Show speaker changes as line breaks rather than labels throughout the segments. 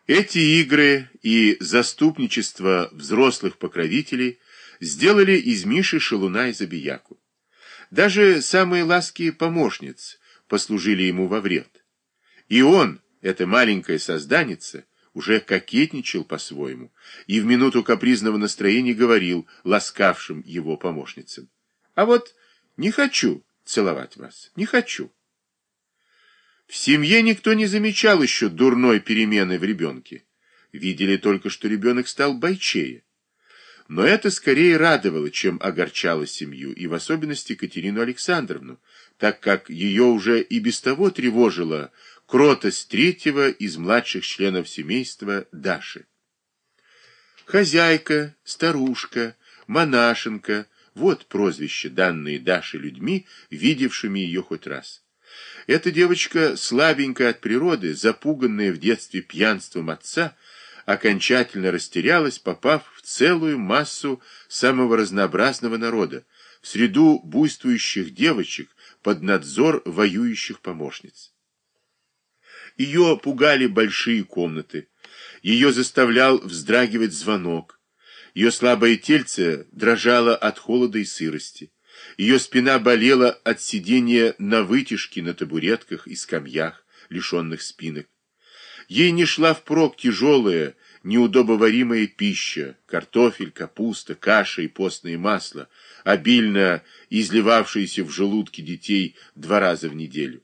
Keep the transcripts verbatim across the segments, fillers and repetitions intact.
Эти игры и заступничество взрослых покровителей сделали из Миши шалуна и забияку. Даже самые ласки помощниц послужили ему во вред. И он, эта маленькая созданица, уже кокетничал по-своему и в минуту капризного настроения говорил ласкавшим его помощницам: «А вот не хочу целовать вас, не хочу». В семье никто не замечал еще дурной перемены в ребенке. Видели только, что ребенок стал бойчее. Но это скорее радовало, чем огорчало семью, и в особенности Катерину Александровну, так как ее уже и без того тревожила кротость третьего из младших членов семейства Даши. Хозяйка, старушка, монашенка — вот прозвища, данные Даше людьми, видевшими ее хоть раз. Эта девочка, слабенькая от природы, запуганная в детстве пьянством отца, окончательно растерялась, попав в целую массу самого разнообразного народа, в среду буйствующих девочек под надзор воюющих помощниц. Ее пугали большие комнаты, ее заставлял вздрагивать звонок, ее слабое тельце дрожало от холода и сырости, ее спина болела от сидения на вытяжке на табуретках и скамьях, лишенных спинок. Ей не шла впрок тяжелая, неудобоваримая пища, картофель, капуста, каша и постное масло, обильно изливавшиеся в желудки детей два раза в неделю.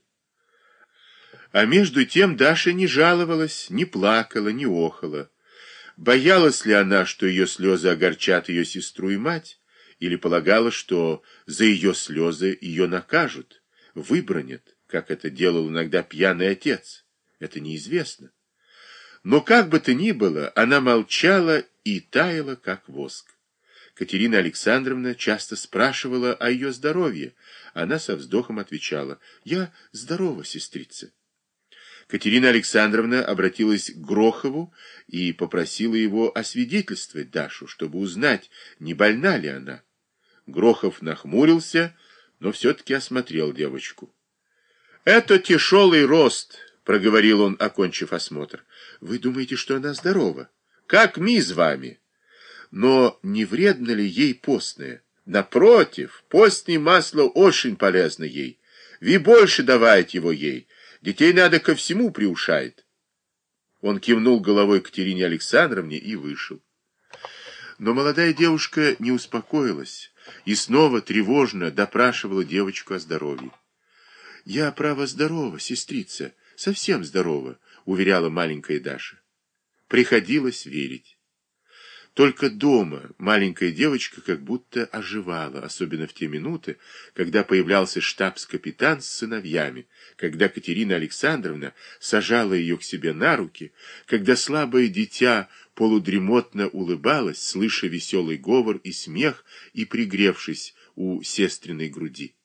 А между тем Даша не жаловалась, не плакала, не охала. Боялась ли она, что ее слезы огорчат ее сестру и мать, или полагала, что за ее слезы ее накажут, выбранят, как это делал иногда пьяный отец? Это неизвестно. Но как бы то ни было, она молчала и таяла, как воск. Катерина Александровна часто спрашивала о ее здоровье. Она со вздохом отвечала: «Я здорова, сестрица». Катерина Александровна обратилась к Грохову и попросила его освидетельствовать Дашу, чтобы узнать, не больна ли она. Грохов нахмурился, но все-таки осмотрел девочку. «Это тяжелый рост», — проговорил он, окончив осмотр. «Вы думаете, что она здорова? Как ми с вами? Но не вредно ли ей постное? Напротив, постное масло очень полезно ей. Ви больше давайте его ей. Детей надо ко всему приушает». Он кивнул головой Катерине Александровне и вышел. Но молодая девушка не успокоилась и снова тревожно допрашивала девочку о здоровье. «Я, право, здорова, сестрица, совсем здорова», — уверяла маленькая Даша. Приходилось верить. Только дома маленькая девочка как будто оживала, особенно в те минуты, когда появлялся штабс-капитан с сыновьями, когда Катерина Александровна сажала ее к себе на руки, когда слабое дитя полудремотно улыбалось, слыша веселый говор и смех и пригревшись у сестриной груди.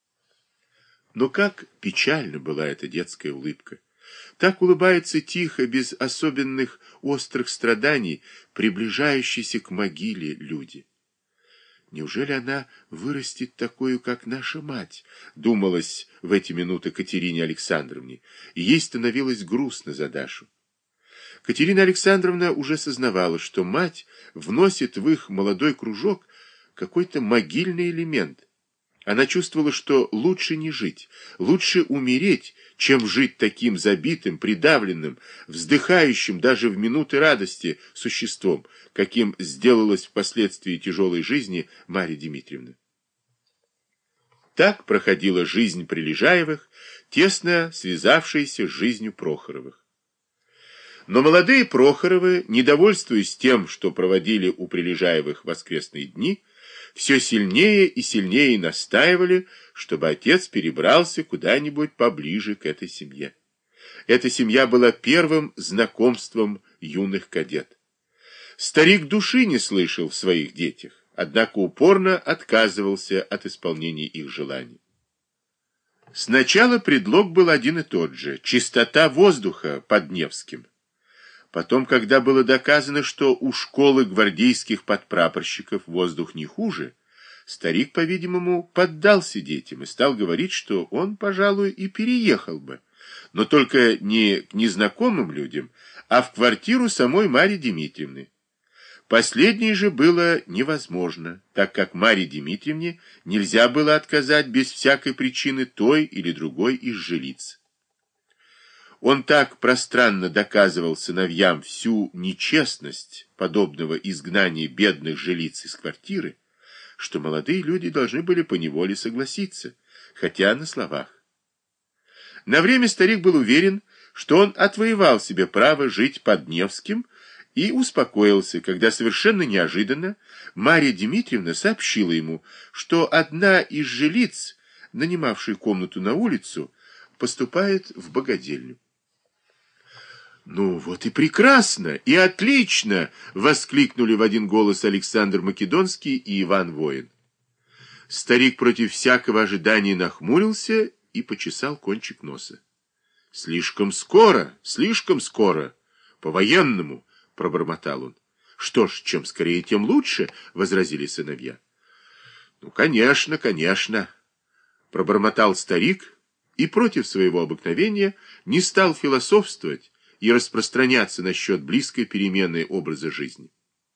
Но как печальна была эта детская улыбка! Так улыбаются тихо, без особенных острых страданий, приближающиеся к могиле люди. Неужели она вырастет такую, как наша мать, думалось в эти минуты Катерине Александровне, и ей становилось грустно за Дашу. Катерина Александровна уже сознавала, что мать вносит в их молодой кружок какой-то могильный элемент. Она чувствовала, что лучше не жить, лучше умереть, чем жить таким забитым, придавленным, вздыхающим даже в минуты радости существом, каким сделалась впоследствии тяжелой жизни Марья Дмитриевна. Так проходила жизнь Прилежаевых, тесно связавшаяся с жизнью Прохоровых. Но молодые Прохоровы, недовольствуясь тем, что проводили у Прилежаевых воскресные дни, все сильнее и сильнее настаивали, чтобы отец перебрался куда-нибудь поближе к этой семье. Эта семья была первым знакомством юных кадет. Старик души не слышал в своих детях, однако упорно отказывался от исполнения их желаний. Сначала предлог был один и тот же — чистота воздуха под Невским. Потом, когда было доказано, что у школы гвардейских подпрапорщиков воздух не хуже, старик, по-видимому, поддался детям и стал говорить, что он, пожалуй, и переехал бы, но только не к незнакомым людям, а в квартиру самой Марьи Дмитриевны. Последнее же было невозможно, так как Марье Дмитриевне нельзя было отказать без всякой причины той или другой из жилиц. Он так пространно доказывал сыновьям всю нечестность подобного изгнания бедных жилиц из квартиры, что молодые люди должны были поневоле согласиться, хотя на словах. На время старик был уверен, что он отвоевал себе право жить под Невским, и успокоился, когда совершенно неожиданно Марья Дмитриевна сообщила ему, что одна из жилиц, нанимавшей комнату на улицу, поступает в богадельню. «Ну вот и прекрасно, и отлично!» — воскликнули в один голос Александр Македонский и Иван Воин. Старик против всякого ожидания нахмурился и почесал кончик носа. «Слишком скоро, слишком скоро, по-военному!» — пробормотал он. «Что ж, чем скорее, тем лучше!» — возразили сыновья. «Ну, конечно, конечно!» — пробормотал старик и против своего обыкновения не стал философствовать и распространяться насчет близкой перемены образа жизни.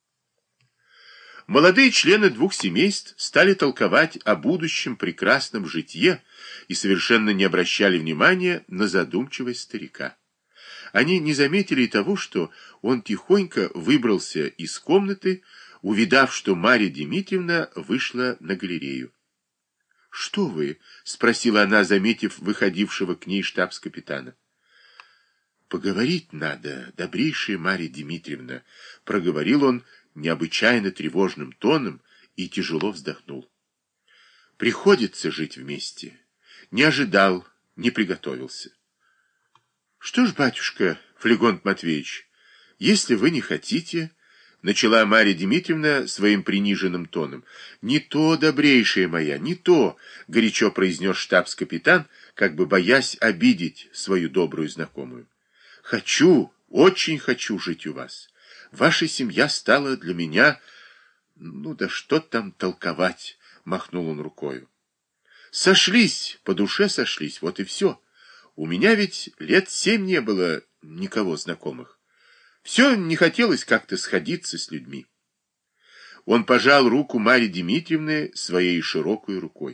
Молодые члены двух семейств стали толковать о будущем прекрасном житье и совершенно не обращали внимания на задумчивость старика. Они не заметили и того, что он тихонько выбрался из комнаты, увидав, что Марья Дмитриевна вышла на галерею. «Что вы?» — спросила она, заметив выходившего к ней штабс-капитана. «Поговорить надо, добрейшая Марья Дмитриевна», — проговорил он необычайно тревожным тоном и тяжело вздохнул. «Приходится жить вместе. Не ожидал, не приготовился». «Что ж, батюшка, Флегонт Матвеевич, если вы не хотите...» — начала Марья Дмитриевна своим приниженным тоном. «Не то, добрейшая моя, не то!» — горячо произнес штабс-капитан, как бы боясь обидеть свою добрую знакомую. «Хочу, очень хочу жить у вас. Ваша семья стала для меня... Ну да что там толковать!» — махнул он рукою. «Сошлись, по душе сошлись, вот и все. У меня ведь лет семь не было никого знакомых. Все не хотелось как-то сходиться с людьми». Он пожал руку Марьи Дмитриевны своей широкой рукой.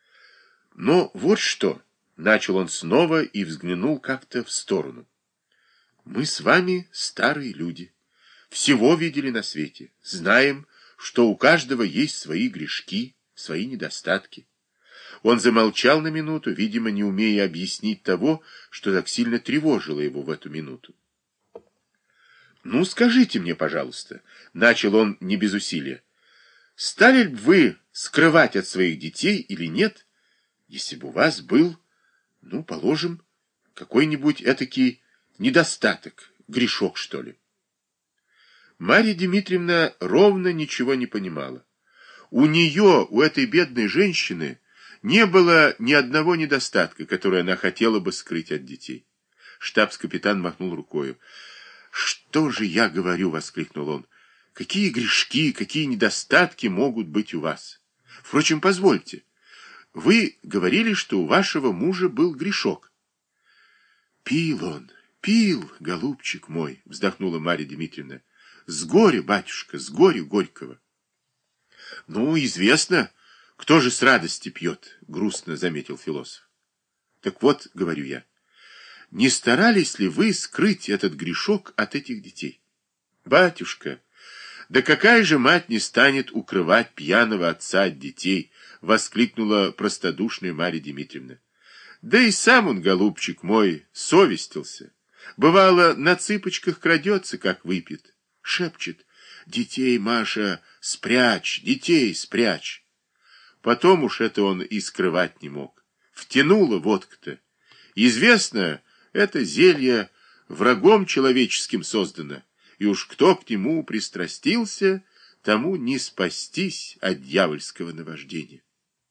«Но вот что!» — начал он снова и взглянул как-то в сторону. «Мы с вами старые люди, всего видели на свете, знаем, что у каждого есть свои грешки, свои недостатки». Он замолчал на минуту, видимо, не умея объяснить того, что так сильно тревожило его в эту минуту. «Ну, скажите мне, пожалуйста», — начал он не без усилия, «стали ли вы скрывать от своих детей или нет, если бы у вас был, ну, положим, какой-нибудь этакий недостаток, грешок, что ли?» Марья Дмитриевна ровно ничего не понимала. У нее, у этой бедной женщины, не было ни одного недостатка, который она хотела бы скрыть от детей. Штабс-капитан махнул рукою. «Что же я говорю?» — воскликнул он. «Какие грешки, какие недостатки могут быть у вас? Впрочем, позвольте, вы говорили, что у вашего мужа был грешок». «Пил он, пил, голубчик мой», — вздохнула Марья Дмитриевна. «С горя, батюшка, с горя горького». «Ну, известно, кто же с радости пьет», — грустно заметил философ. «Так вот, — говорю я, — не старались ли вы скрыть этот грешок от этих детей?» «Батюшка, да какая же мать не станет укрывать пьяного отца от детей?» — воскликнула простодушная Марья Дмитриевна. «Да и сам он, голубчик мой, совестился. Бывало, на цыпочках крадется, как выпьет. Шепчет: детей, Маша, спрячь, детей спрячь». Потом уж это он и скрывать не мог. Втянула водка-то. Известно, это зелье врагом человеческим создано, и уж кто к нему пристрастился, тому не спастись от дьявольского наваждения.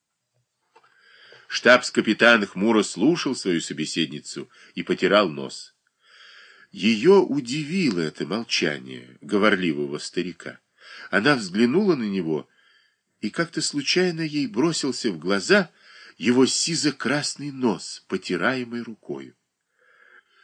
Штабс-капитан хмуро слушал свою собеседницу и потирал нос. Ее удивило это молчание говорливого старика. Она взглянула на него, и как-то случайно ей бросился в глаза его сизо-красный нос, потираемый рукою.